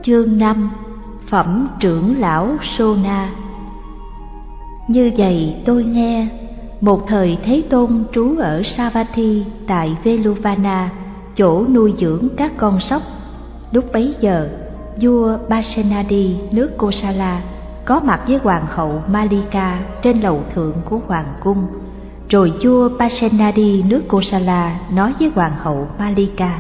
Chương 5. Phẩm trưởng lão Sona. Như vậy tôi nghe, một thời Thế Tôn trú ở Savatthi tại Veluvana, chỗ nuôi dưỡng các con sóc. Lúc bấy giờ, vua Pasenadi nước Kosala có mặt với hoàng hậu Malika trên lầu thượng của hoàng cung. Rồi vua Pasenadi nước Kosala nói với hoàng hậu Malika: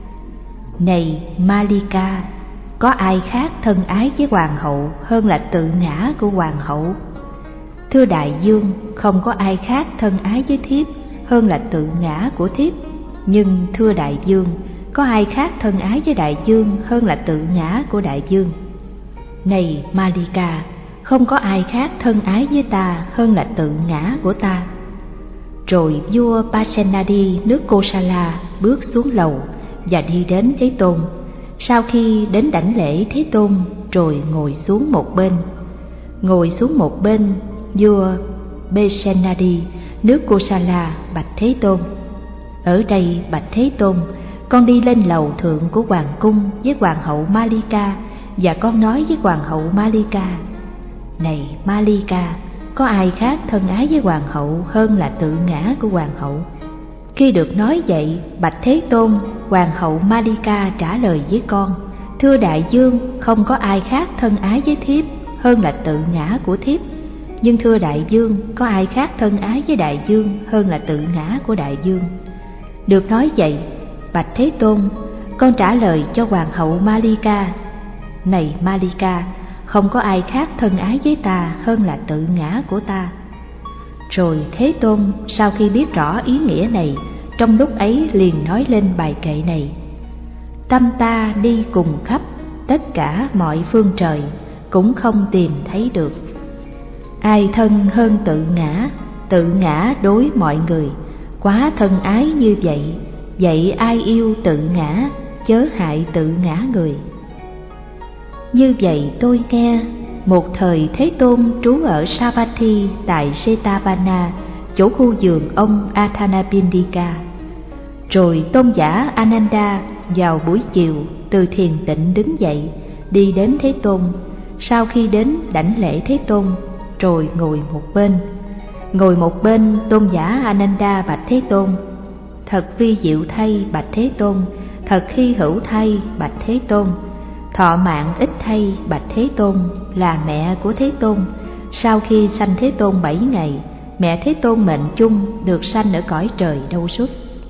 Này Malika, có ai khác thân ái với hoàng hậu hơn là tự ngã của hoàng hậu? Thưa đại vương, không có ai khác thân ái với thiếp hơn là tự ngã của thiếp. Nhưng thưa đại vương, có ai khác thân ái với đại vương hơn là tự ngã của đại vương? Này Malika, không có ai khác thân ái với ta hơn là tự ngã của ta. Rồi vua Pasenadi nước Kosala bước xuống lầu và đi đến Thế Tôn. Sau khi đến đảnh lễ Thế Tôn, rồi ngồi xuống một bên. Ngồi xuống một bên, vua Pasenadi nước Kosala bạch Thế Tôn: Ở đây bạch Thế Tôn, con đi lên lầu thượng của hoàng cung với hoàng hậu Malika, và con nói với hoàng hậu Malika: Này Malika, có ai khác thân ái với hoàng hậu hơn là tự ngã của hoàng hậu? Khi được nói vậy, bạch Thế Tôn, hoàng hậu Malika trả lời với con: Thưa đại vương, không có ai khác thân ái với thiếp hơn là tự ngã của thiếp. Nhưng thưa đại vương, có ai khác thân ái với đại vương hơn là tự ngã của đại vương? Được nói vậy, bạch Thế Tôn, con trả lời cho hoàng hậu Malika: Này Malika, không có ai khác thân ái với ta hơn là tự ngã của ta. Rồi Thế Tôn sau khi biết rõ ý nghĩa này, trong lúc ấy liền nói lên bài kệ này: Tâm ta đi cùng khắp tất cả mọi phương trời, cũng không tìm thấy được. Ai thân hơn tự ngã đối mọi người, quá thân ái như vậy, vậy ai yêu tự ngã, chớ hại tự ngã người. Như vậy tôi nghe, một thời Thế Tôn trú ở Savatthi tại Jetavana, chỗ khu vườn ông Athanapindika. Rồi tôn giả Ananda vào buổi chiều từ thiền tịnh đứng dậy, đi đến Thế Tôn. Sau khi đến đảnh lễ Thế Tôn, rồi ngồi một bên. Ngồi một bên, tôn giả Ananda bạch Thế Tôn: Thật vi diệu thay bạch Thế Tôn, thật hy hữu thay bạch Thế Tôn. Thọ mạng ít thay bạch Thế Tôn, là mẹ của Thế Tôn. Sau khi sanh Thế Tôn 7 ngày, mẹ Thế Tôn mệnh chung được sanh ở cõi trời Đâu Xuất.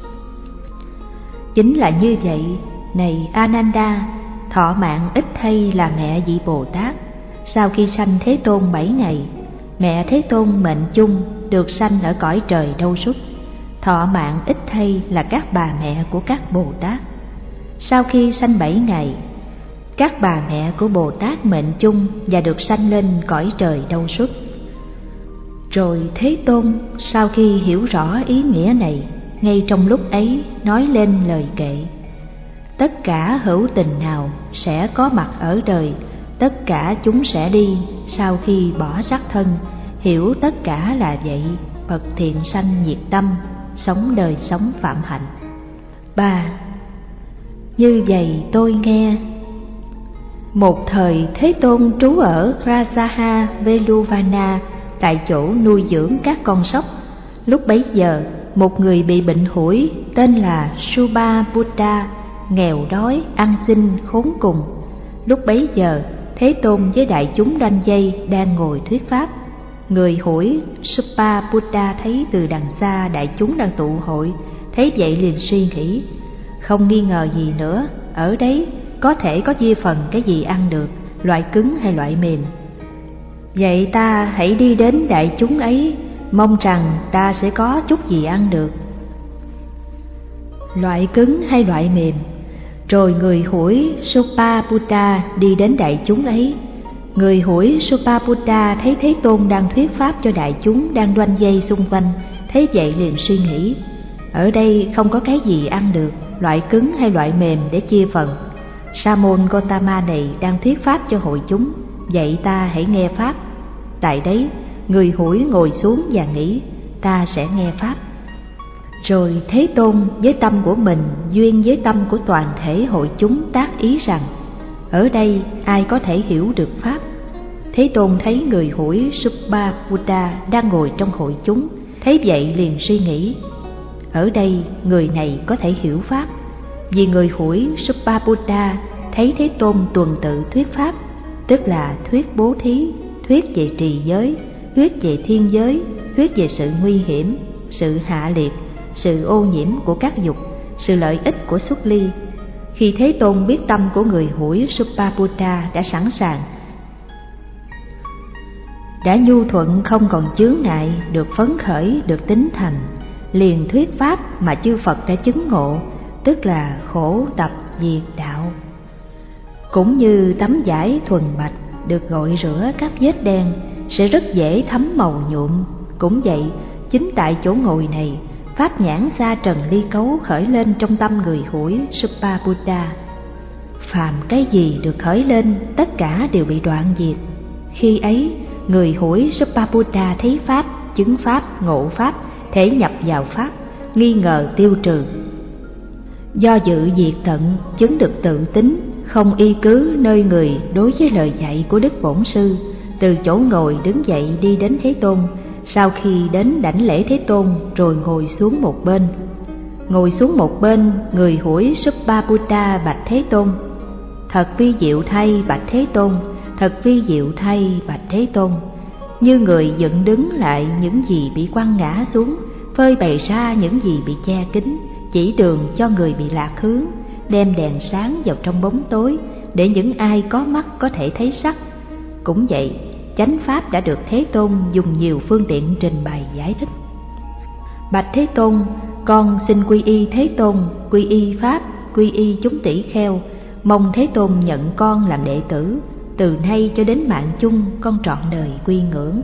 Chính là như vậy, này Ananda, thọ mạng ít thay là mẹ vị Bồ Tát. Sau khi sanh Thế Tôn 7 ngày, mẹ Thế Tôn mệnh chung được sanh ở cõi trời Đâu Xuất. Thọ mạng ít thay là các bà mẹ của các Bồ Tát. Sau khi sanh 7 ngày, các bà mẹ của Bồ Tát mệnh chung và được sanh lên cõi trời Đâu Xuất. Rồi Thế Tôn sau khi hiểu rõ ý nghĩa này, ngay trong lúc ấy nói lên lời kệ: Tất cả hữu tình nào sẽ có mặt ở đời, tất cả chúng sẽ đi sau khi bỏ xác thân. Hiểu tất cả là vậy, bậc thiện sanh nhiệt tâm, sống đời sống phạm hạnh. 3. Như vậy tôi nghe, một thời Thế Tôn trú ở Rajaha Veluvana, tại chỗ nuôi dưỡng các con sóc. Lúc bấy giờ, một người bị bệnh hủi tên là Subhabuddha, nghèo đói, ăn xin khốn cùng. Lúc bấy giờ, Thế Tôn với đại chúng ranh dây đang ngồi thuyết pháp. Người hủi Subhabuddha thấy từ đằng xa đại chúng đang tụ hội, thấy vậy liền suy nghĩ: Không nghi ngờ gì nữa, ở đấy có thể có chia phần cái gì ăn được, loại cứng hay loại mềm. Vậy ta hãy đi đến đại chúng ấy, mong rằng ta sẽ có chút gì ăn được, loại cứng hay loại mềm. Rồi người hủi Subhabuddha đi đến đại chúng ấy. Người hủi Subhabuddha thấy Thế Tôn đang thuyết pháp cho đại chúng đang đoanh dây xung quanh, thấy vậy liền suy nghĩ: Ở đây không có cái gì ăn được, loại cứng hay loại mềm để chia phần. Sa môn Gotama này đang thuyết pháp cho hội chúng, vậy ta hãy nghe pháp. Tại đấy, người hủi ngồi xuống và nghĩ: Ta sẽ nghe pháp. Rồi Thế Tôn với tâm của mình duyên với tâm của toàn thể hội chúng tác ý rằng: Ở đây ai có thể hiểu được Pháp? Thế Tôn thấy người hủi Subbabuddha đang ngồi trong hội chúng, thấy vậy liền suy nghĩ, ở đây người này có thể hiểu Pháp. Vì người hủi Subbabuddha thấy Thế Tôn tuần tự thuyết Pháp, tức là thuyết bố thí, thuyết về trì giới, thuyết về thiên giới, thuyết về sự nguy hiểm, sự hạ liệt, sự ô nhiễm của các dục, sự lợi ích của xuất ly. Khi Thế Tôn biết tâm của người hủi Subbabuddha đã sẵn sàng, đã nhu thuận không còn chướng ngại, được phấn khởi, được tín thành, liền thuyết Pháp mà chư Phật đã chứng ngộ, tức là khổ tập diệt đạo. Cũng như tấm vải thuần bạch được gội rửa các vết đen sẽ rất dễ thấm màu nhuộm, cũng vậy, chính tại chỗ ngồi này, Pháp nhãn xa trần ly cấu khởi lên trong tâm người hủi Subbabuddha. Phàm cái gì được khởi lên, tất cả đều bị đoạn diệt. Khi ấy, người hủi Subbabuddha thấy Pháp, chứng Pháp, ngộ Pháp, thể nhập vào Pháp, nghi ngờ tiêu trừ. Do dự diệt tận, chứng được tự tính, không y cứ nơi người đối với lời dạy của Đức Bổn Sư, từ chỗ ngồi đứng dậy đi đến Thế Tôn. Sau khi đến đảnh lễ Thế Tôn rồi ngồi xuống một bên. Ngồi xuống một bên, người hủi Subbabuddha bạch Thế Tôn: thật vi diệu thay bạch Thế Tôn, thật vi diệu thay bạch Thế Tôn. Như người dựng đứng lại những gì bị quăng ngã xuống, phơi bày ra những gì bị che kín, chỉ đường cho người bị lạc hướng, đem đèn sáng vào trong bóng tối, để những ai có mắt có thể thấy sắc. Cũng vậy, chánh Pháp đã được Thế Tôn dùng nhiều phương tiện trình bày giải thích. Bạch Thế Tôn, con xin quy y Thế Tôn, quy y Pháp, quy y chúng tỷ kheo, mong Thế Tôn nhận con làm đệ tử, từ nay cho đến mạng chung con trọn đời quy ngưỡng.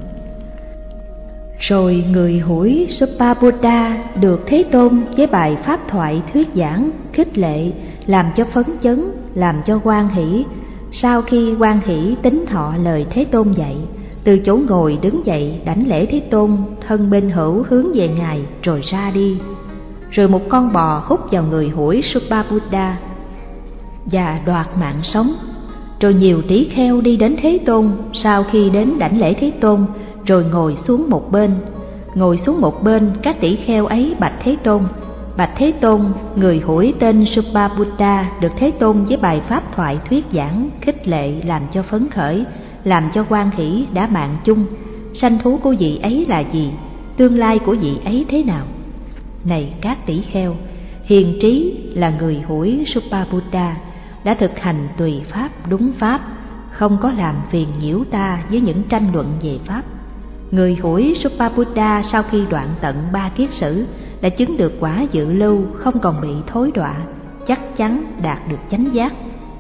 Rồi người hủi Subbabuddha được Thế Tôn với bài pháp thoại thuyết giảng, khích lệ, làm cho phấn chấn, làm cho hoan hỷ. Sau khi hoan hỷ tín thọ lời Thế Tôn dạy, từ chỗ ngồi đứng dậy đảnh lễ Thế Tôn, thân bên hữu hướng về Ngài rồi ra đi. Rồi một con bò hút vào người hủi Subbabuddha và đoạt mạng sống. Rồi nhiều tỷ kheo đi đến Thế Tôn, sau khi đến đảnh lễ Thế Tôn rồi ngồi xuống một bên. Ngồi xuống một bên, các tỷ kheo ấy bạch Thế Tôn: bạch Thế Tôn, người hủi tên Subbabuddha được Thế Tôn với bài pháp thoại thuyết giảng, khích lệ, làm cho phấn khởi, làm cho hoan hỷ đã mạng chung. Sanh thú của vị ấy là gì? Tương lai của vị ấy thế nào? Này các tỷ kheo, hiền trí là người hủi Subbabuddha đã thực hành tùy pháp đúng pháp, không có làm phiền nhiễu ta với những tranh luận về pháp. Người hủi Subbabuddha sau khi đoạn tận 3 kiết sử đã chứng được quả dự lưu, không còn bị thối đọa, chắc chắn đạt được chánh giác.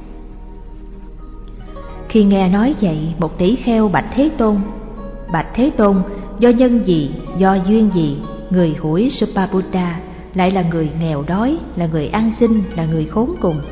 Khi nghe nói vậy, một tỷ kheo bạch Thế Tôn: bạch Thế Tôn, do nhân gì, do duyên gì, người hủi Subbabuddha lại là người nghèo đói, là người ăn xin, là người khốn cùng?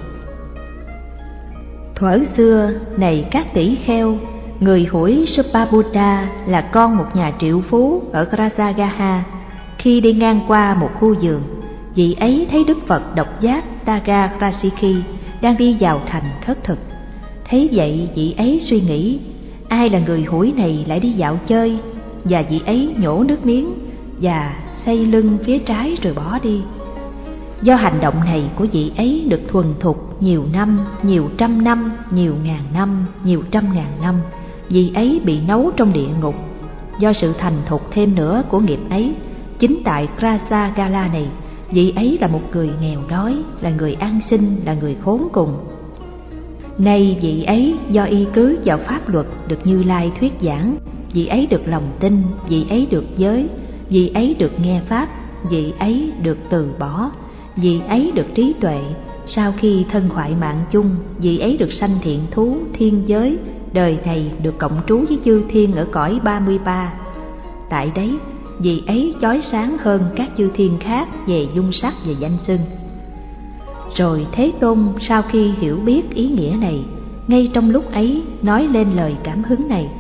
Thuở xưa, này các tỷ kheo, người hủi Subbabuddha là con một nhà triệu phú ở Rajagaha. Khi đi ngang qua một khu vườn, vị ấy thấy Đức Phật độc giác Tagarasiki đang đi vào thành khất thực. Thấy vậy, vị ấy suy nghĩ, ai là người hủi này lại đi dạo chơi, và vị ấy nhổ nước miếng và xây lưng phía trái rồi bỏ đi. Do hành động này của vị ấy được thuần thục nhiều năm, nhiều trăm năm, nhiều ngàn năm, nhiều trăm ngàn năm, vị ấy bị nấu trong địa ngục. Do sự thành thục thêm nữa của nghiệp ấy, chính tại Rajagala này, vị ấy là một người nghèo đói, là người ăn xin, là người khốn cùng. Nay vị ấy do y cứ vào pháp luật được Như Lai thuyết giảng, vị ấy được lòng tin, vị ấy được giới, vị ấy được nghe pháp, vị ấy được từ bỏ, vị ấy được trí tuệ. Sau khi thân khoại mạng chung, vị ấy được sanh thiện thú, thiên giới, đời này được cộng trú với chư thiên ở cõi 33. Tại đấy, vị ấy chói sáng hơn các chư thiên khác về dung sắc và danh xưng. Rồi Thế Tôn sau khi hiểu biết ý nghĩa này, ngay trong lúc ấy nói lên lời cảm hứng này: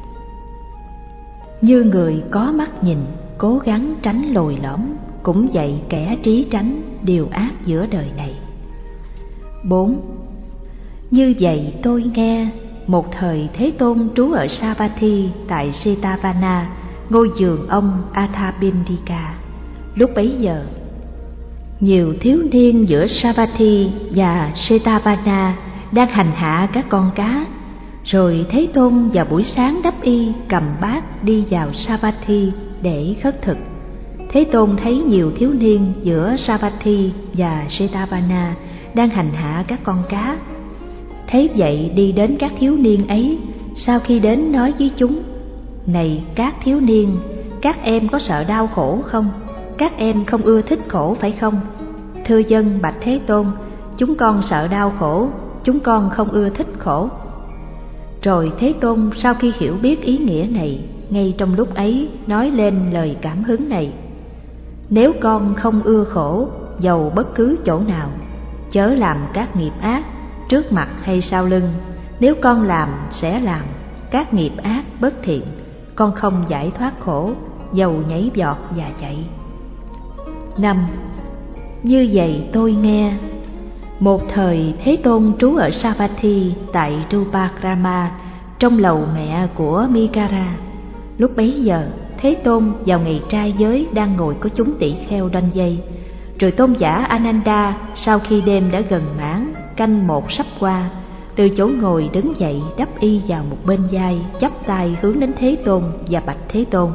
như người có mắt nhìn, cố gắng tránh lồi lõm, cũng vậy kẻ trí tránh điều ác giữa đời này. 4. Như vậy tôi nghe, một thời Thế Tôn trú ở Savatthi tại Jetavana, ngôi vườn ông Athabindika. Lúc bấy giờ, nhiều thiếu niên giữa Savatthi và Jetavana đang hành hạ các con cá. Rồi Thế Tôn vào buổi sáng đắp y cầm bát đi vào Savatthi để khất thực. Thế Tôn thấy nhiều thiếu niên giữa Savatthi và Jetavana đang hành hạ các con cá. Thấy vậy đi đến các thiếu niên ấy, sau khi đến nói với chúng: Này các thiếu niên, các em có sợ đau khổ không? Các em không ưa thích khổ phải không? Thưa dân bạch Thế Tôn, chúng con sợ đau khổ, chúng con không ưa thích khổ. Rồi Thế Tôn sau khi hiểu biết ý nghĩa này, ngay trong lúc ấy nói lên lời cảm hứng này: Nếu con không ưa khổ, dầu bất cứ chỗ nào, chớ làm các nghiệp ác, trước mặt hay sau lưng. Nếu con làm, sẽ làm các nghiệp ác bất thiện, con không giải thoát khổ, dầu nhảy vọt và chạy. 5. Như vậy tôi nghe, một thời Thế Tôn trú ở Savatthi tại Rupakrama, trong lầu mẹ của Mikara. Lúc bấy giờ Thế Tôn vào ngày trai giới đang ngồi có chúng tỷ kheo đoanh dây. Rồi tôn giả Ananda sau khi đêm đã gần mãn, canh một sắp qua, từ chỗ ngồi đứng dậy đắp y vào một bên vai, chắp tay hướng đến Thế Tôn và bạch Thế Tôn: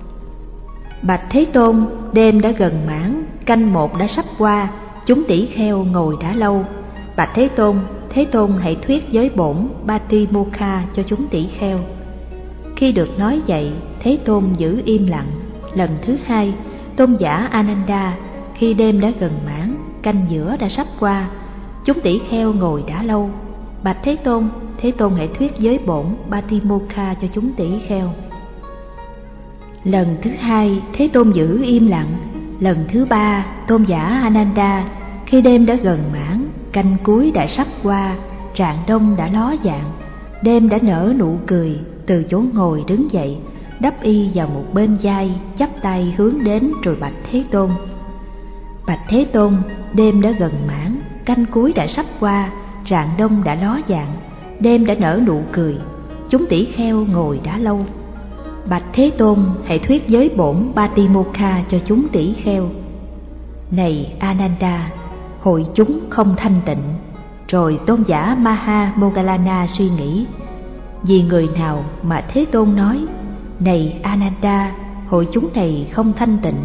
Bạch Thế Tôn, đêm đã gần mãn, canh một đã sắp qua, chúng tỷ kheo ngồi đã lâu. Bạch Thế Tôn hãy thuyết giới bổn Patimokkha cho chúng tỷ kheo. Khi được nói vậy, Thế Tôn giữ im lặng. Lần thứ hai, tôn giả Ananda, khi đêm đã gần mãn, canh giữa đã sắp qua, chúng tỷ kheo ngồi đã lâu. Bạch Thế Tôn hãy thuyết giới bổn Patimokkha cho chúng tỷ kheo. Lần thứ hai, Thế Tôn giữ im lặng. Lần thứ ba, tôn giả Ananda, khi đêm đã gần mãn, canh cuối đã sắp qua, rạng đông đã ló dạng, đêm đã nở nụ cười, từ chỗ ngồi đứng dậy, đắp y vào một bên vai, chắp tay hướng đến rồi bạch Thế Tôn: Bạch Thế Tôn, đêm đã gần mãn, canh cuối đã sắp qua, rạng đông đã ló dạng, đêm đã nở nụ cười, chúng tỷ kheo ngồi đã lâu. Bạch Thế Tôn, hãy thuyết giới bổn Patimokkha cho chúng tỷ kheo. Này Ananda, hội chúng không thanh tịnh. Rồi tôn giả Maha Moggallana suy nghĩ: vì người nào mà Thế Tôn nói: Này Ananda, hội chúng này không thanh tịnh.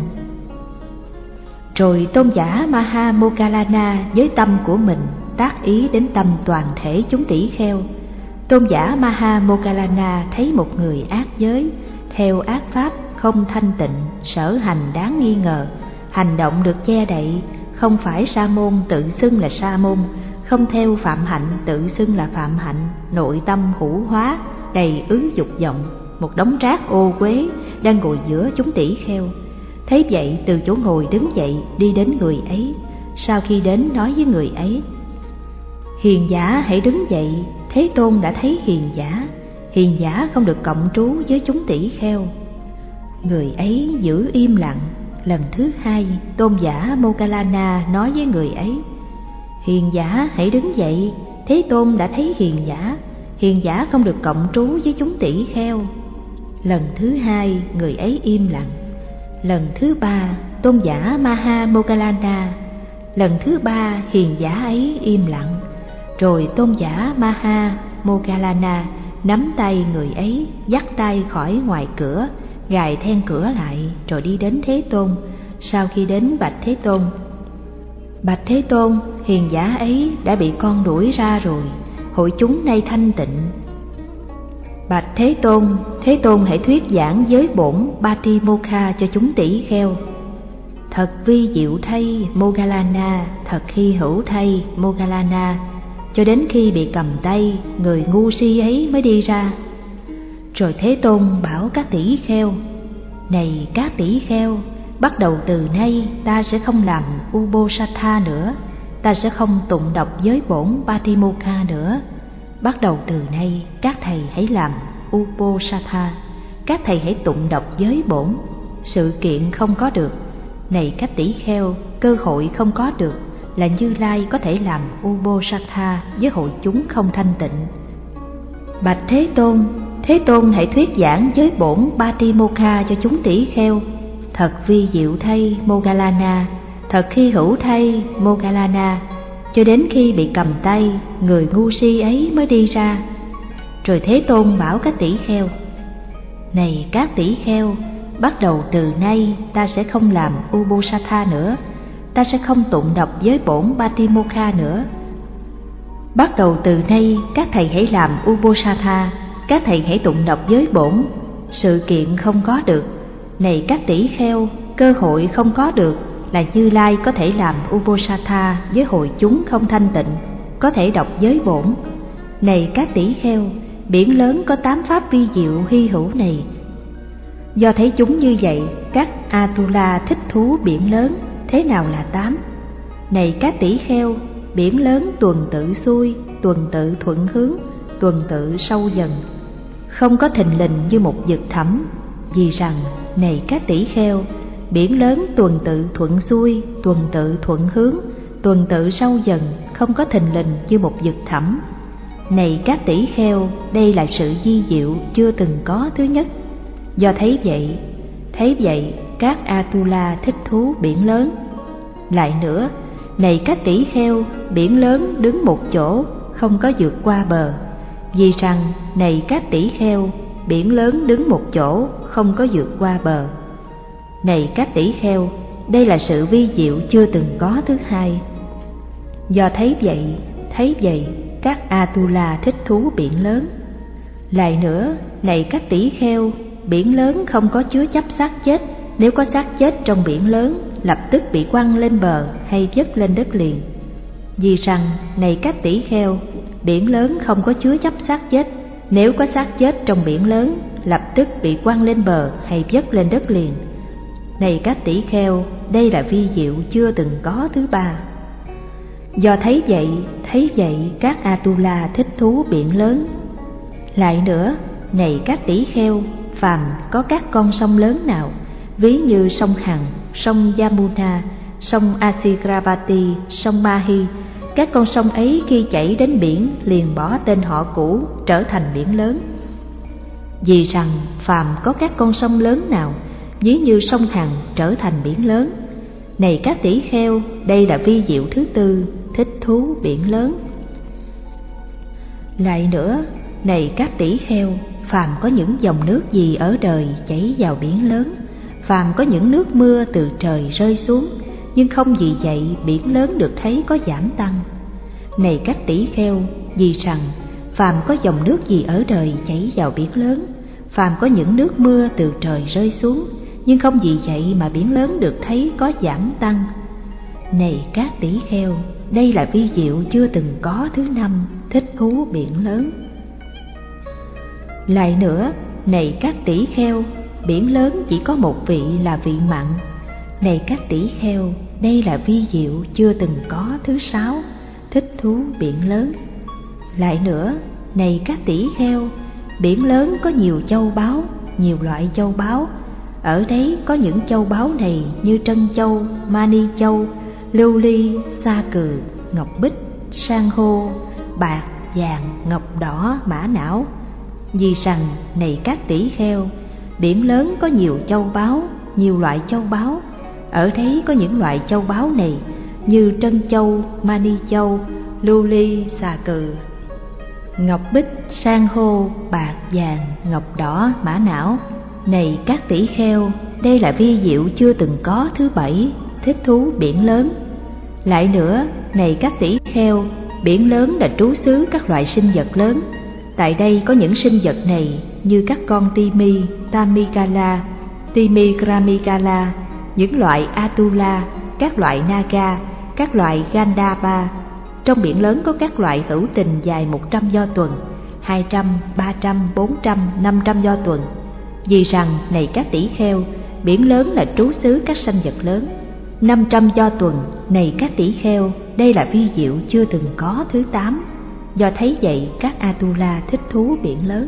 Rồi tôn giả Maha Moggallana với tâm của mình tác ý đến tâm toàn thể chúng tỷ kheo. Tôn giả Maha Moggallana thấy một người ác giới, theo ác pháp, không thanh tịnh, sở hành đáng nghi ngờ, hành động được che đậy, không phải sa môn tự xưng là sa môn, không theo phạm hạnh tự xưng là phạm hạnh, nội tâm hữu hóa, đầy ứ dục vọng, một đống rác ô uế đang ngồi giữa chúng tỷ kheo. Thấy vậy, từ chỗ ngồi đứng dậy đi đến người ấy, sau khi đến nói với người ấy: Hiền giả hãy đứng dậy. Thế Tôn đã thấy hiền giả không được cộng trú với chúng tỷ kheo. Người ấy giữ im lặng. Lần thứ hai, tôn giả Moggallana nói với người ấy: Hiền giả hãy đứng dậy. Thế Tôn đã thấy hiền giả không được cộng trú với chúng tỷ kheo. Lần thứ hai, người ấy im lặng. Lần thứ ba, tôn giả Maha Moggallana. Lần thứ ba, hiền giả ấy im lặng. Rồi tôn giả Maha Moggallana nắm tay người ấy, dắt tay khỏi ngoài cửa, gài then cửa lại, rồi đi đến Thế Tôn. Sau khi đến bạch Thế Tôn: Bạch Thế Tôn, hiền giả ấy đã bị con đuổi ra rồi, hội chúng nay thanh tịnh. Bạch Thế Tôn hãy thuyết giảng giới bổn Patimokkha cho chúng tỷ kheo. Thật vi diệu thay Moggallana, thật hy hữu thay Moggallana. Cho đến khi bị cầm tay, người ngu si ấy mới đi ra. Rồi Thế Tôn bảo các tỷ kheo: Này các tỷ kheo, bắt đầu từ nay ta sẽ không làm Uposatha nữa, ta sẽ không tụng đọc giới bổn Patimokkha nữa. Bắt đầu từ nay các thầy hãy làm Uposatha, các thầy hãy tụng đọc giới bổn. Sự kiện không có được. Này các tỷ kheo, cơ hội không có được, là Như Lai có thể làm Ubosatha với hội chúng không thanh tịnh. Bạch Thế Tôn hãy thuyết giảng với bổn Patimokkha cho chúng tỷ kheo. Thật vi diệu thay Moggallana, thật hy hữu thay Moggallana, cho đến khi bị cầm tay, người ngu si ấy mới đi ra. Rồi Thế Tôn bảo các tỷ kheo: này các tỷ kheo, bắt đầu từ nay ta sẽ không làm Ubosatha nữa, ta sẽ không tụng đọc với bổn Patimokkha nữa. Bắt đầu từ nay các thầy hãy làm Ubosatha, các thầy hãy tụng đọc với bổn. Sự kiện không có được, này các tỷ kheo, cơ hội không có được là Như Lai có thể làm Ubosatha với hội chúng không thanh tịnh, có thể đọc với bổn. Này các tỷ kheo, biển lớn có 8 pháp vi diệu hy hữu này. Do thấy chúng như vậy, các Atula thích thú biển lớn. Thế nào là 8? Này các tỷ kheo, biển lớn tuần tự xuôi, tuần tự thuận hướng, tuần tự sâu dần, không có thình lình như một vực thẳm. Vì rằng, này các tỷ kheo, biển lớn tuần tự thuận xuôi, tuần tự thuận hướng, tuần tự sâu dần, không có thình lình như một vực thẳm. Này các tỷ kheo, đây là sự vi diệu chưa từng có thứ nhất. Do thấy vậy, các Atula thích thú biển lớn. Lại nữa, này các tỷ kheo, biển lớn đứng một chỗ, không có vượt qua bờ. Vì rằng, này các tỷ kheo, biển lớn đứng một chỗ, không có vượt qua bờ. Này các tỷ kheo, đây là sự vi diệu chưa từng có thứ hai. Do thấy vậy, các Atula thích thú biển lớn. Lại nữa, này các tỷ kheo, biển lớn không có chứa chấp xác chết. Nếu có xác chết trong biển lớn, lập tức bị quăng lên bờ hay vứt lên đất liền. Vì rằng, này các tỷ kheo, biển lớn không có chứa chấp xác chết. Nếu có xác chết trong biển lớn, lập tức bị quăng lên bờ hay vứt lên đất liền. Này các tỷ kheo, đây là vi diệu chưa từng có thứ ba. Do thấy vậy, các Atula thích thú biển lớn. Lại nữa, này các tỷ kheo, phàm có các con sông lớn nào, ví như sông Hằng, sông Yamuna, sông Asigravati, sông Mahi, các con sông ấy khi chảy đến biển liền bỏ tên họ cũ, trở thành biển lớn. Vì rằng phàm có các con sông lớn nào, ví như sông Hằng trở thành biển lớn. Này các tỷ kheo, đây là vi diệu thứ tư, thích thú biển lớn. Lại nữa, này các tỷ kheo, phàm có những dòng nước gì ở đời chảy vào biển lớn, phàm có những nước mưa từ trời rơi xuống, nhưng không vì vậy biển lớn được thấy có giảm tăng. Này các tỷ kheo, vì rằng phàm có dòng nước gì ở đời chảy vào biển lớn, phàm có những nước mưa từ trời rơi xuống, nhưng không vì vậy mà biển lớn được thấy có giảm tăng. Này các tỷ kheo, đây là vi diệu chưa từng có thứ năm, thích thú biển lớn. Lại nữa, này các tỷ kheo, biển lớn chỉ có một vị là vị mặn. Này các tỷ kheo, đây là vi diệu chưa từng có thứ sáu, thích thú biển lớn. Lại nữa, này các tỷ kheo, biển lớn có nhiều châu báu, nhiều loại châu báu. Ở đấy có những châu báu này như trân châu, mani châu, lưu ly, sa cừ, ngọc bích, san hô, bạc, vàng, ngọc đỏ, mã não. Vì rằng, này các tỷ kheo, biển lớn có nhiều châu báu, nhiều loại châu báu. Ở đấy có những loại châu báu này như trân châu, mani châu, lưu ly, xà cừ, ngọc bích, san hô, bạc, vàng, ngọc đỏ, mã não. Này các tỷ kheo, đây là vi diệu chưa từng có thứ bảy, thích thú biển lớn. Lại nữa, này các tỷ kheo, biển lớn là trú xứ các loại sinh vật lớn. Tại đây có những sinh vật này như các con Timi, Tamikala, Timigramikala, những loại Atula, các loại Naga, các loại Gandhapa. Trong biển lớn có các loại hữu tình dài 100 do tuần, 200, 300, 400, 500 do tuần. Vì rằng, này các tỷ kheo, biển lớn là trú xứ các sanh vật lớn. 500 do tuần, này các tỷ kheo, đây là vi diệu chưa từng có thứ 8. Do thấy vậy, các Atula thích thú biển lớn.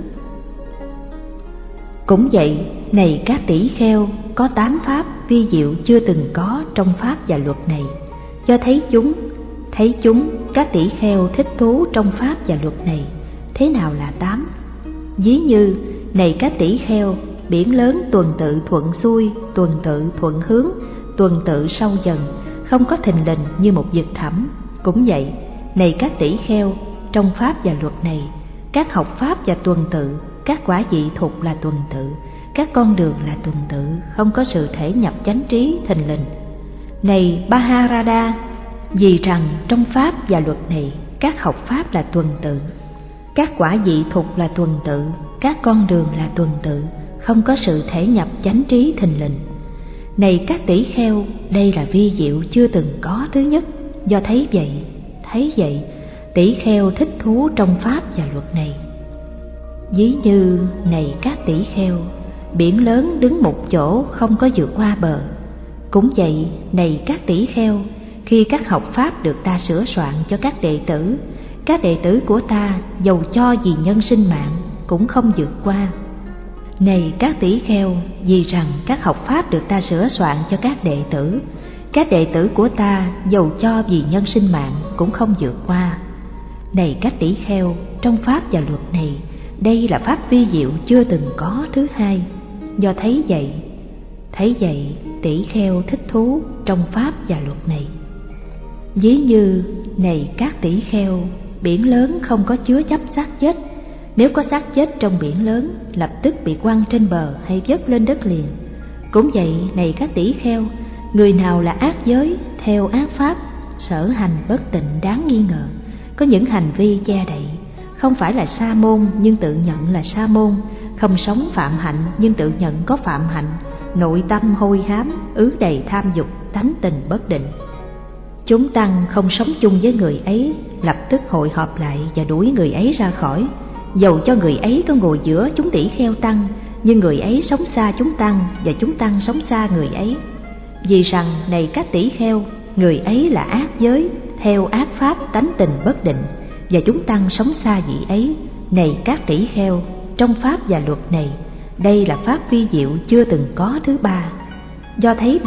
Cũng vậy, này các tỷ kheo, có 8 pháp vi diệu chưa từng có trong pháp và luật này. Do thấy chúng, Thấy chúng, các tỷ kheo thích thú trong pháp và luật này. Thế nào là 8? Ví như, này các tỷ kheo, biển lớn tuần tự thuận xuôi, tuần tự thuận hướng, tuần tự sâu dần, không có thình lình như một vực thẳm. Cũng vậy, này các tỷ kheo, trong pháp và luật này, các học pháp và tuần tự, các quả vị thục là tuần tự, các con đường là tuần tự, không có sự thể nhập chánh trí thình lình. Này Baharada, vì rằng trong pháp và luật này, các học pháp là tuần tự, các quả vị thục là tuần tự, các con đường là tuần tự, không có sự thể nhập chánh trí thình lình. Này các tỷ kheo, đây là vi diệu chưa từng có thứ nhất. Do thấy vậy, tỷ kheo thích thú trong pháp và luật này. Ví như, này các tỷ kheo, biển lớn đứng một chỗ không có vượt qua bờ. Cũng vậy, này các tỷ kheo, khi các học pháp được ta sửa soạn cho các đệ tử của ta dầu cho vì nhân sinh mạng cũng không vượt qua. Này các tỷ kheo, vì rằng các học pháp được ta sửa soạn cho các đệ tử của ta dầu cho vì nhân sinh mạng cũng không vượt qua. Này các tỷ kheo, trong pháp và luật này, đây là pháp vi diệu chưa từng có thứ hai. Do thấy vậy, tỷ kheo thích thú trong pháp và luật này. Ví như, này các tỷ kheo, biển lớn không có chứa chấp xác chết. Nếu có xác chết trong biển lớn, lập tức bị quăng trên bờ hay vớt lên đất liền. Cũng vậy, này các tỷ kheo, người nào là ác giới, theo ác pháp, sở hành bất tịnh đáng nghi ngờ, có những hành vi che đậy, không phải là sa môn nhưng tự nhận là sa môn, không sống phạm hạnh nhưng tự nhận có phạm hạnh, nội tâm hôi hám, ứ đầy tham dục, tánh tình bất định. Chúng tăng không sống chung với người ấy, lập tức hội họp lại và đuổi người ấy ra khỏi. Dầu cho người ấy có ngồi giữa chúng tỷ kheo tăng, nhưng người ấy sống xa chúng tăng và chúng tăng sống xa người ấy. Vì rằng, này các tỷ kheo, người ấy là ác giới, theo ác pháp tánh tình bất định, và chúng tăng sống xa vị ấy. Này các tỷ kheo, trong pháp và luật này, đây là pháp vi diệu chưa từng có thứ ba. Do thấy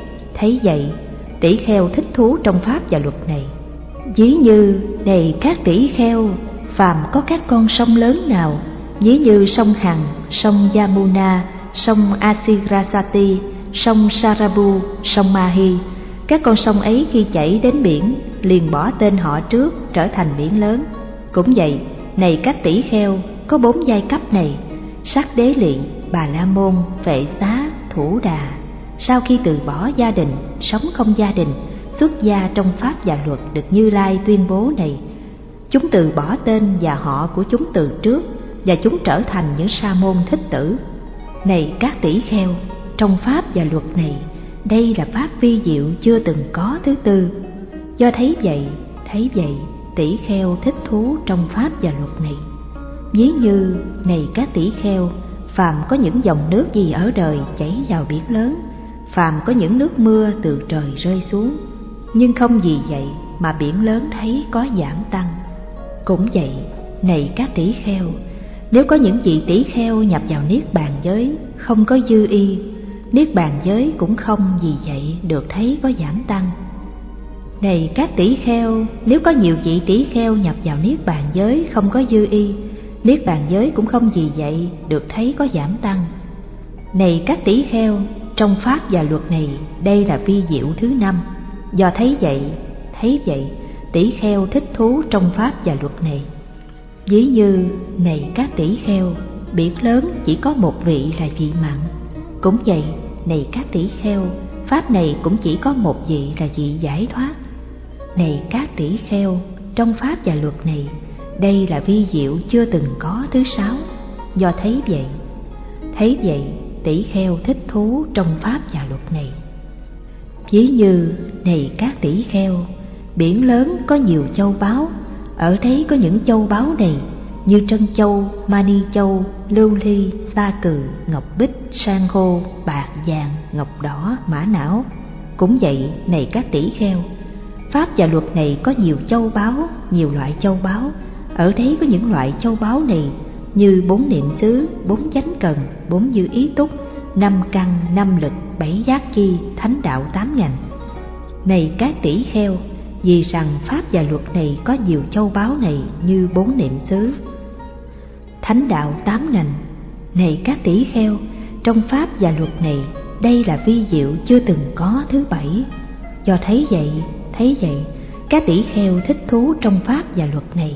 vậy, tỷ kheo thích thú trong pháp và luật này. Ví như, này các tỷ kheo, phàm có các con sông lớn nào, ví như sông Hằng, sông Yamuna, sông Asirasati, sông Sarabu, sông Mahi, các con sông ấy khi chảy đến biển liền bỏ tên họ trước, trở thành biển lớn. Cũng vậy, này các tỷ kheo, có 4 giai cấp này: Sắc Đế Lị, Bà La Môn, Phệ Xá, Thủ Đà. Sau khi từ bỏ gia đình, sống không gia đình, xuất gia trong pháp và luật được Như Lai tuyên bố này, chúng từ bỏ tên và họ của chúng từ trước, và chúng trở thành những sa môn thích tử. Này các tỷ kheo, trong pháp và luật này, đây là pháp vi diệu chưa từng có thứ tư. Do thấy vậy, tỷ kheo thích thú trong pháp và luật này. Ví như, này các tỷ kheo, phàm có những dòng nước gì ở đời chảy vào biển lớn, phàm có những nước mưa từ trời rơi xuống, nhưng không vì vậy mà biển lớn thấy có giảm tăng. Cũng vậy, này các tỷ kheo, nếu có những vị tỷ kheo nhập vào niết bàn giới không có dư y, niết bàn giới cũng không vì vậy được thấy có giảm tăng. Này các tỷ kheo, nếu có nhiều vị tỷ kheo nhập vào niết bàn giới không có dư y, niết bàn giới cũng không vì vậy được thấy có giảm tăng. Này các tỷ kheo, trong pháp và luật này, đây là vi diệu thứ 5. Do thấy vậy, tỷ kheo thích thú trong pháp và luật này. Ví như, này các tỷ kheo, biển lớn chỉ có một vị là vị mặn. Cũng vậy, này các tỷ kheo, pháp này cũng chỉ có một vị là vị giải thoát. Này các tỷ kheo, trong pháp và luật này, đây là vi diệu chưa từng có thứ 6. Do thấy vậy, tỷ kheo thích thú trong pháp và luật này. Ví như, này các tỷ kheo, biển lớn có nhiều châu báu, ở đấy có những châu báu này như trân châu, mani châu, lưu ly, sa cừ, ngọc bích, san hô, bạc, vàng, ngọc đỏ, mã não. Cũng vậy, này các tỷ kheo, pháp và luật này có nhiều châu báu, nhiều loại châu báu, ở đấy có những loại châu báu này như 4 niệm xứ, 4 chánh cần, 4 dư ý túc, 5 căn, 5 lực, 7 giác chi, thánh đạo 8 ngành. Này các tỷ kheo, vì rằng pháp và luật này có nhiều châu báu này như 4 niệm xứ. Thánh đạo 8 ngành, này các tỷ kheo, trong pháp và luật này, đây là vi diệu chưa từng có thứ 7. Do thấy vậy, các tỷ kheo thích thú trong pháp và luật này.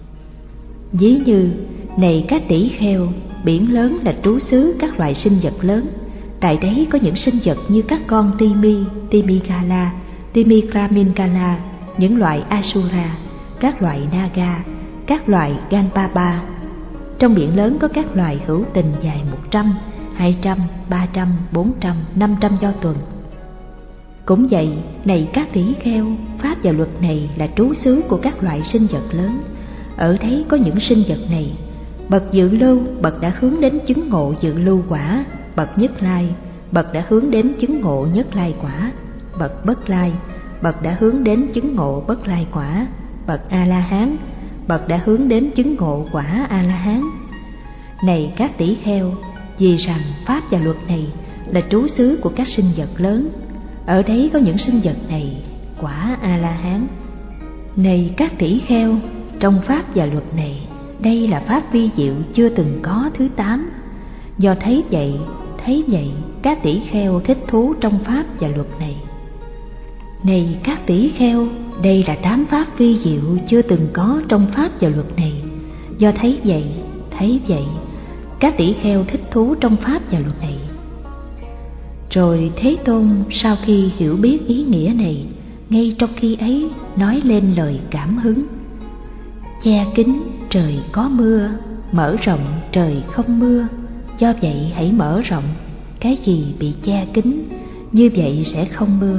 Ví như, này các tỷ kheo, biển lớn là trú xứ các loại sinh vật lớn. Tại đấy có những sinh vật như các con Timi, Timigala, Timigramingala, những loại Asura, các loại Naga, các loại Ganpapa. Trong biển lớn có các loài hữu tình dài 100, 200, 300, 400, 500 do tuần. Cũng vậy, này các tỷ kheo, pháp và luật này là trú xứ của các loại sinh vật lớn. Ở đấy có những sinh vật này, bậc dự lưu, bậc đã hướng đến chứng ngộ dự lưu quả, bậc nhất lai, bậc đã hướng đến chứng ngộ nhất lai quả, bậc bất lai, bậc đã hướng đến chứng ngộ bất lai quả, bậc A La Hán, bậc đã hướng đến chứng ngộ quả A La Hán. Này các tỷ kheo, vì rằng pháp và luật này là trú xứ của các sinh vật lớn, ở đấy có những sinh vật này quả A La Hán. Này các tỷ kheo, trong pháp và luật này, đây là pháp vi diệu chưa từng có thứ 8. Do thấy vậy, các tỷ kheo thích thú trong pháp và luật này. Này các tỷ kheo, đây là 8 pháp vi diệu chưa từng có trong pháp và luật này. Do thấy vậy, các tỷ kheo thích thú trong pháp và luật này. Rồi Thế Tôn sau khi hiểu biết ý nghĩa này, ngay trong khi ấy nói lên lời cảm hứng: che kín trời có mưa, mở rộng trời không mưa. Do vậy hãy mở rộng, cái gì bị che kín, như vậy sẽ không mưa.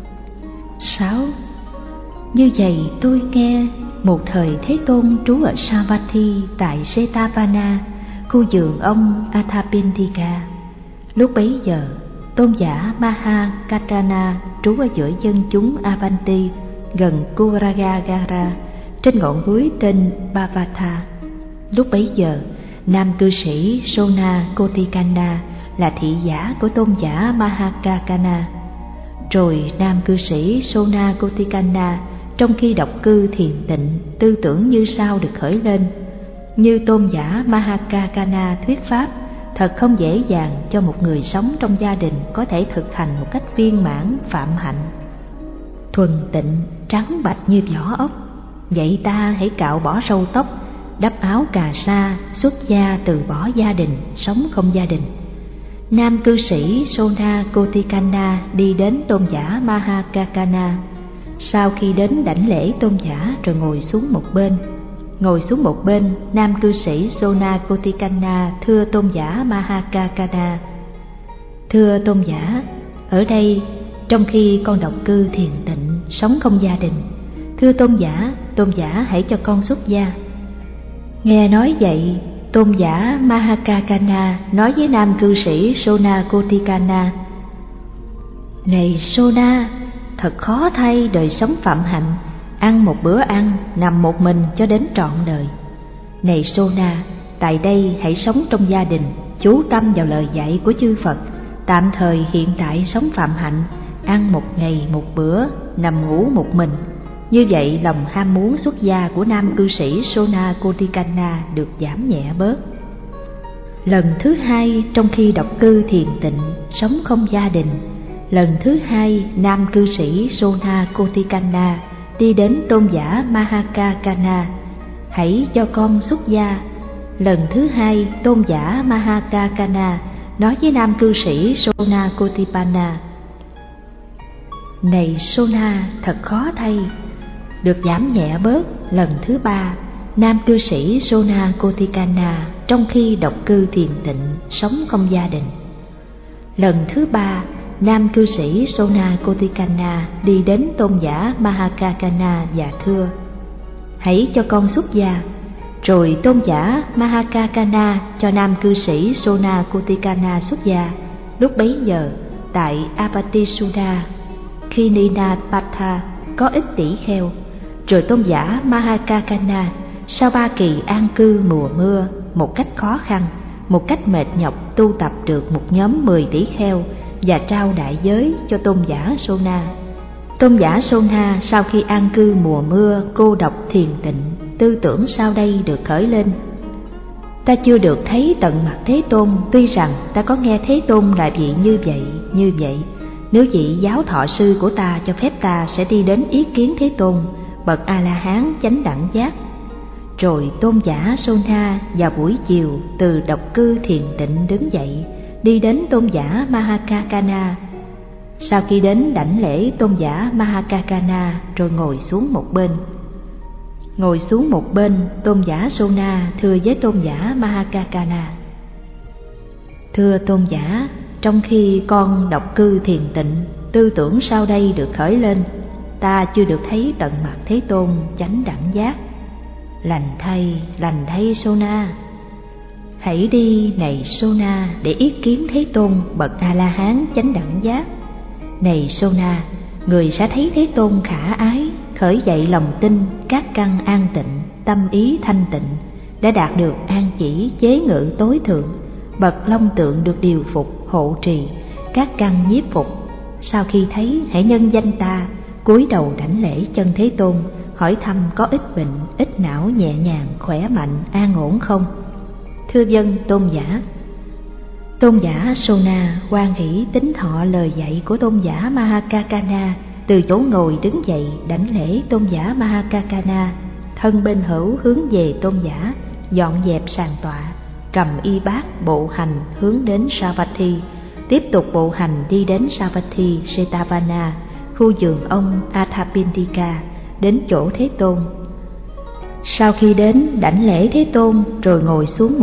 6. Như vậy tôi nghe, một thời Thế Tôn trú ở Savatthi tại Setavana, khu vườn ông Athapindika. Lúc bấy giờ, tôn giả Mahakatana trú ở giữa dân chúng Avanti, gần Kuragagara, trên ngọn núi tên Bavatha. Lúc bấy giờ, nam cư sĩ Sona Kotikana là thị giả của tôn giả Mahakakana. Rồi nam cư sĩ Sona Kotikana trong khi độc cư thiền tịnh, tư tưởng như sau được khởi lên: như tôn giả Mahakakana thuyết pháp, thật không dễ dàng cho một người sống trong gia đình có thể thực hành một cách viên mãn phạm hạnh, thuần tịnh, trắng bạch như vỏ ốc. Vậy ta hãy cạo bỏ râu tóc, đắp áo cà sa, xuất gia từ bỏ gia đình, sống không gia đình. Nam cư sĩ Sona Kotikana đi đến tôn giả Mahakakana. Sau khi đến đảnh lễ tôn giả rồi ngồi xuống một bên, nam cư sĩ Sona Kotikana thưa tôn giả Mahakakana: thưa tôn giả, ở đây trong khi con độc cư thiền tịnh, sống không gia đình, thưa tôn giả hãy cho con xuất gia. Nghe nói vậy, tôn giả Mahakakana nói với nam cư sĩ Sona Kotikana: này Sona, thật khó thay đời sống phạm hạnh, ăn một bữa ăn, nằm một mình cho đến trọn đời. Này Sona, tại đây hãy sống trong gia đình, chú tâm vào lời dạy của chư Phật, tạm thời hiện tại sống phạm hạnh, ăn một ngày một bữa, nằm ngủ một mình. Như vậy lòng ham muốn xuất gia của nam cư sĩ Sona Kotikana được giảm nhẹ bớt. Lần thứ hai trong khi độc cư thiền tịnh, sống không gia đình, lần thứ hai nam cư sĩ Sona Kotikana đi đến tôn giả Mahakakana: hãy cho con xuất gia. Lần thứ hai tôn giả Mahakakana nói với nam cư sĩ Sona Kotipana: này Sona, thật khó thay, được giảm nhẹ bớt. Lần thứ ba, nam cư sĩ Sona Kotikana trong khi độc cư thiền tịnh, sống không gia đình. Lần thứ ba, nam cư sĩ Sona Kotikana đi đến tôn giả Mahakakana và thưa: hãy cho con xuất gia. Rồi tôn giả Mahakakana cho nam cư sĩ Sona Kotikana xuất gia. Lúc bấy giờ, tại Apatisudha, Khinidapatha có ít tỷ kheo. Rồi tôn giả Mahakakana sau 3 kỳ an cư mùa mưa, một cách khó khăn, một cách mệt nhọc, tu tập được một nhóm 10 tỷ kheo và trao đại giới cho tôn giả Sona. Tôn giả Sona sau khi an cư mùa mưa, cô độc thiền tịnh, tư tưởng sau đây được khởi lên: ta chưa được thấy tận mặt Thế Tôn, tuy rằng ta có nghe Thế Tôn là vị như vậy. Nếu vị giáo thọ sư của ta cho phép, ta sẽ đi đến ý kiến Thế Tôn, bậc A-la-hán chánh đẳng giác. Rồi tôn giả Sona vào buổi chiều từ độc cư thiền tịnh đứng dậy, đi đến tôn giả Mahakakana. Sau khi đến đảnh lễ tôn giả Mahakakana rồi ngồi xuống một bên, tôn giả Sona thưa với tôn giả Mahakakana: thưa tôn giả, trong khi con độc cư thiền tịnh, tư tưởng sau đây được khởi lên: ta chưa được thấy tận mặt Thế Tôn chánh đẳng giác. Lành thay Sona. Hãy đi này Sona để ý kiến Thế Tôn bậc A-la-hán chánh đẳng giác. Này Sona, người sẽ thấy Thế Tôn khả ái, khởi dậy lòng tin, các căn an tịnh, tâm ý thanh tịnh, đã đạt được an chỉ chế ngự tối thượng, bậc long tượng được điều phục, hộ trì, các căn nhiếp phục. Sau khi thấy, hãy nhân danh ta, cúi đầu đảnh lễ chân Thế Tôn, hỏi thăm có ít bệnh, ít não, nhẹ nhàng, khỏe mạnh, an ổn không? Thưa vâng tôn giả. Tôn giả Sona hoan hỷ tín thọ lời dạy của tôn giả Mahakakana, từ chỗ ngồi đứng dậy đảnh lễ tôn giả Mahakakana, thân bên hữu hướng về tôn giả, dọn dẹp sàn tọa, cầm y bát bộ hành hướng đến Savatthi, tiếp tục bộ hành đi đến Savatthi Setavana, khu vườn ông Athapindika, đến chỗ Thế Tôn. Sau khi đến đảnh lễ Thế Tôn rồi ngồi xuống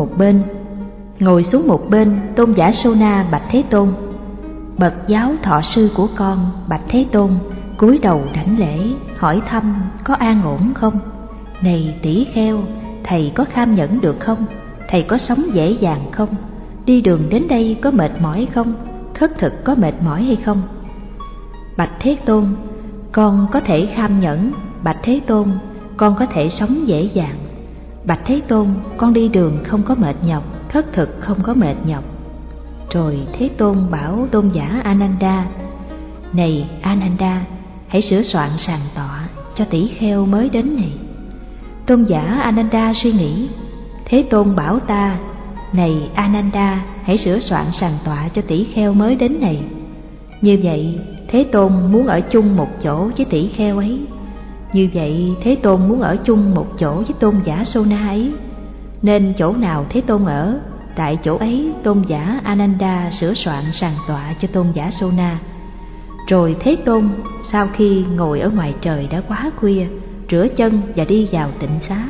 một bên, tôn giả Sona bạch Thế Tôn: bậc giáo thọ sư của con bạch Thế Tôn, cúi đầu đảnh lễ, hỏi thăm có an ổn không? Này tỷ kheo, thầy có kham nhẫn được không? Thầy có sống dễ dàng không? Đi đường đến đây có mệt mỏi không? Khất thực có mệt mỏi hay không? Bạch Thế Tôn: con có thể kham nhẫn. Bạch Thế Tôn: con có thể sống dễ dàng. Bạch Thế Tôn: con đi đường không có mệt nhọc, khất thực không có mệt nhọc. Rồi Thế Tôn bảo tôn giả Ananda: này Ananda, hãy sửa soạn sàn tọa cho tỷ kheo mới đến này. Tôn giả Ananda suy nghĩ: Thế Tôn bảo ta: này Ananda, hãy sửa soạn sàn tọa cho tỷ kheo mới đến này. Như vậy Thế Tôn muốn ở chung một chỗ với tỷ kheo ấy. Như vậy Thế Tôn muốn ở chung một chỗ với tôn giả Sona ấy. Nên chỗ nào Thế Tôn ở, tại chỗ ấy tôn giả Ananda sửa soạn sàn tọa cho tôn giả Sona. Rồi Thế Tôn sau khi ngồi ở ngoài trời đã quá khuya, rửa chân và đi vào tịnh xá.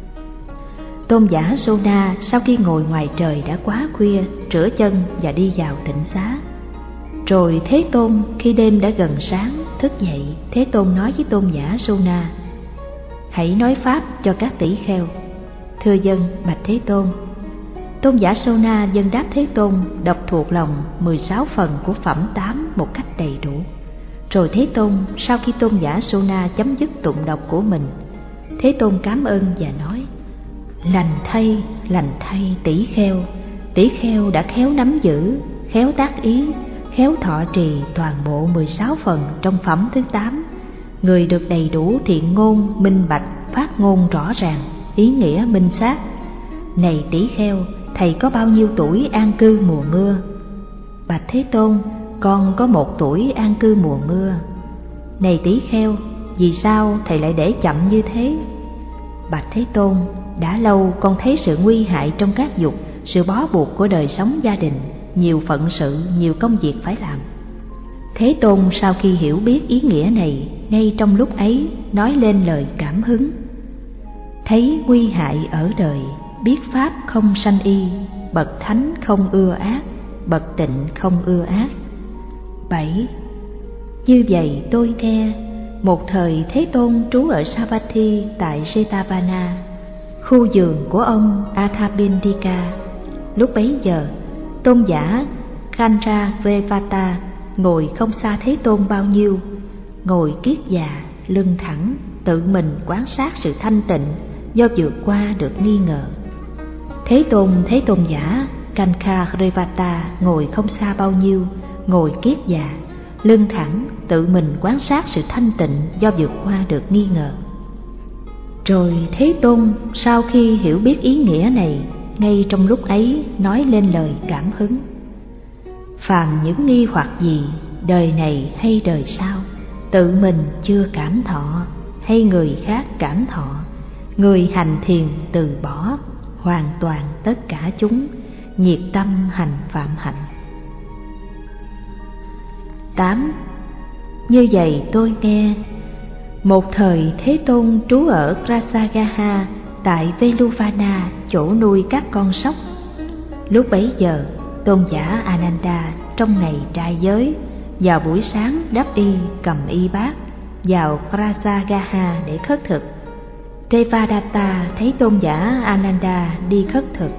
Tôn giả Sona sau khi ngồi ngoài trời đã quá khuya, rửa chân và đi vào tịnh xá. Rồi Thế Tôn khi đêm đã gần sáng thức dậy, Thế Tôn nói với tôn giả Sona: hãy nói pháp cho các tỷ kheo. Thưa dân bạch Thế Tôn. Tôn giả Sona dâng đáp Thế Tôn, đọc thuộc lòng 16 phần của phẩm 8 một cách đầy đủ. Rồi Thế Tôn sau khi tôn giả Sona chấm dứt tụng đọc của mình, Thế Tôn cảm ơn và nói: lành thay tỷ kheo đã khéo nắm giữ, khéo tác ý, khéo thọ trì toàn bộ 16 phần trong phẩm thứ 8. Người được đầy đủ thiện ngôn minh bạch, phát ngôn rõ ràng, ý nghĩa minh xác. Này tỷ kheo, thầy có bao nhiêu tuổi an cư mùa mưa? Bạch Thế Tôn: con có 1 tuổi an cư mùa mưa. Này tỷ kheo, vì sao thầy lại để chậm như thế? Bạch Thế Tôn: đã lâu con thấy sự nguy hại trong các dục, sự bó buộc của đời sống gia đình, nhiều phận sự, nhiều công việc phải làm. Thế Tôn sau khi hiểu biết ý nghĩa này, ngay trong lúc ấy nói lên lời cảm hứng: thấy nguy hại ở đời, biết pháp không sanh y, bậc thánh không ưa ác, bậc tịnh không ưa ác. 7. Như vậy tôi nghe, một thời Thế Tôn trú ở Savatthi tại Setavana, khu vườn của ông Athapindika. Lúc bấy giờ, tôn giả Kandrarevata ngồi không xa Thế Tôn bao nhiêu, ngồi kiết già, lưng thẳng, tự mình quan sát sự thanh tịnh do vượt qua được nghi ngờ. Thế tôn giả Kandrarevata ngồi không xa bao nhiêu, ngồi kiết già, lưng thẳng, tự mình quan sát sự thanh tịnh do vượt qua được nghi ngờ. Rồi Thế Tôn sau khi hiểu biết ý nghĩa này, ngay trong lúc ấy nói lên lời cảm hứng: phàm những nghi hoặc gì, đời này hay đời sau, tự mình chưa cảm thọ hay người khác cảm thọ, người hành thiền từ bỏ hoàn toàn tất cả chúng, nhiệt tâm hành phạm hạnh. 8. Như vậy tôi nghe, một thời Thế Tôn trú ở Grasagaha tại Veluvana, chỗ nuôi các con sóc. Lúc bấy giờ, tôn giả Ananda trong ngày trai giới, vào buổi sáng đắp y cầm y bát vào Grasagaha để khất thực. Devadatta thấy tôn giả Ananda đi khất thực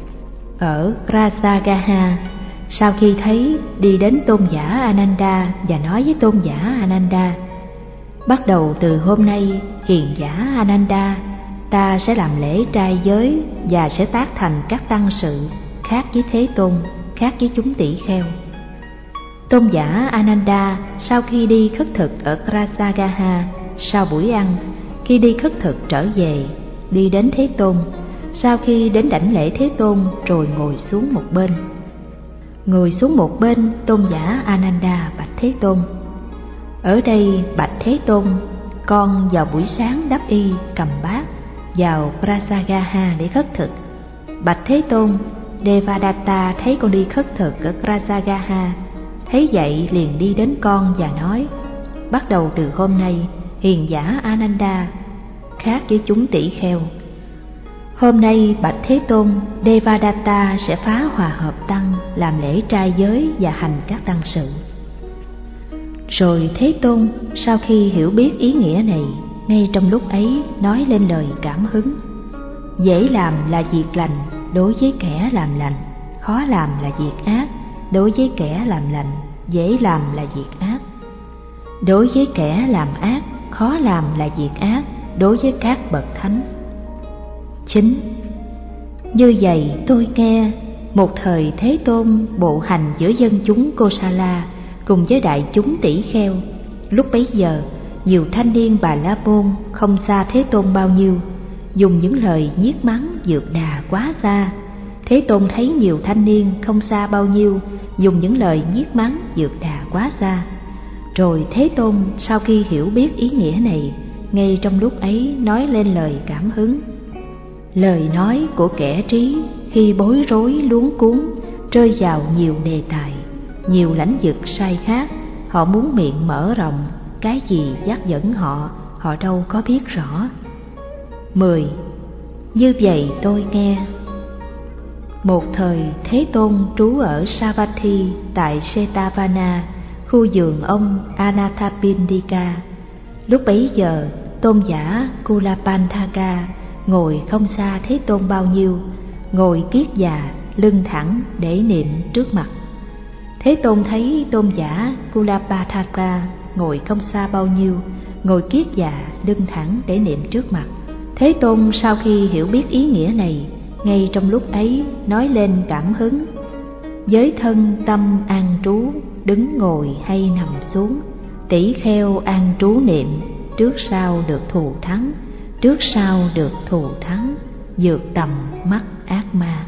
ở Grasagaha, sau khi thấy đi đến tôn giả Ananda và nói với tôn giả Ananda: bắt đầu từ hôm nay, hiền giả Ananda, ta sẽ làm lễ trai giới và sẽ tác thành các tăng sự khác với Thế Tôn, khác với chúng tỷ kheo. Tôn giả Ananda sau khi đi khất thực ở Grasagaha, sau buổi ăn, khi đi khất thực trở về, đi đến Thế Tôn. Sau khi đến đảnh lễ Thế Tôn rồi ngồi xuống một bên. Ngồi xuống một bên, tôn giả Ananda bạch Thế Tôn: ở đây bạch Thế Tôn, con vào buổi sáng đắp y cầm bát vào Grasagaha để khất thực. Bạch Thế Tôn, Devadatta thấy con đi khất thực ở Grasagaha, thấy vậy liền đi đến con và nói: bắt đầu từ hôm nay, hiền giả Ananda, khác với chúng tỷ kheo, hôm nay bạch Thế Tôn, Devadatta sẽ phá hòa hợp tăng, làm lễ trai giới và hành các tăng sự. Rồi Thế Tôn sau khi hiểu biết ý nghĩa này, ngay trong lúc ấy nói lên lời cảm hứng: dễ làm là việc lành đối với kẻ làm lành, khó làm là việc ác đối với kẻ làm lành, dễ làm là việc ác. Đối với kẻ làm ác, khó làm là việc ác đối với các bậc thánh. 9. Như vậy tôi nghe, một thời Thế Tôn bộ hành giữa dân chúng Kosala cùng với đại chúng tỷ kheo. Lúc bấy giờ, nhiều thanh niên Bà La Môn không xa Thế Tôn bao nhiêu, dùng những lời nhiếc mắng vượt đà quá xa. Thế Tôn thấy nhiều thanh niên không xa bao nhiêu dùng những lời nhiếc mắng vượt đà quá xa. Rồi Thế Tôn sau khi hiểu biết ý nghĩa này, ngay trong lúc ấy nói lên lời cảm hứng: lời nói của kẻ trí khi bối rối luống cuống, rơi vào nhiều đề tài, nhiều lãnh vực sai khác, họ muốn miệng mở rộng, cái gì dắt dẫn họ, họ đâu có biết rõ. 10. Như vậy tôi nghe, một thời Thế Tôn trú ở Savatthi tại Setavana, khu vườn ông Anathapindika. Lúc bấy giờ, tôn giả Kulapanthaka ngồi không xa Thế Tôn bao nhiêu, ngồi kiết già, lưng thẳng để niệm trước mặt. Thế Tôn thấy tôn giả Kulapanthaka ngồi không xa bao nhiêu, ngồi kiết già, lưng thẳng để niệm trước mặt. Thế Tôn sau khi hiểu biết ý nghĩa này, ngay trong lúc ấy nói lên cảm hứng: giới thân tâm an trú, đứng ngồi hay nằm xuống, tỷ kheo an trú niệm, trước sau được thù thắng, trước sau được thù thắng, vượt tầm mắt ác ma.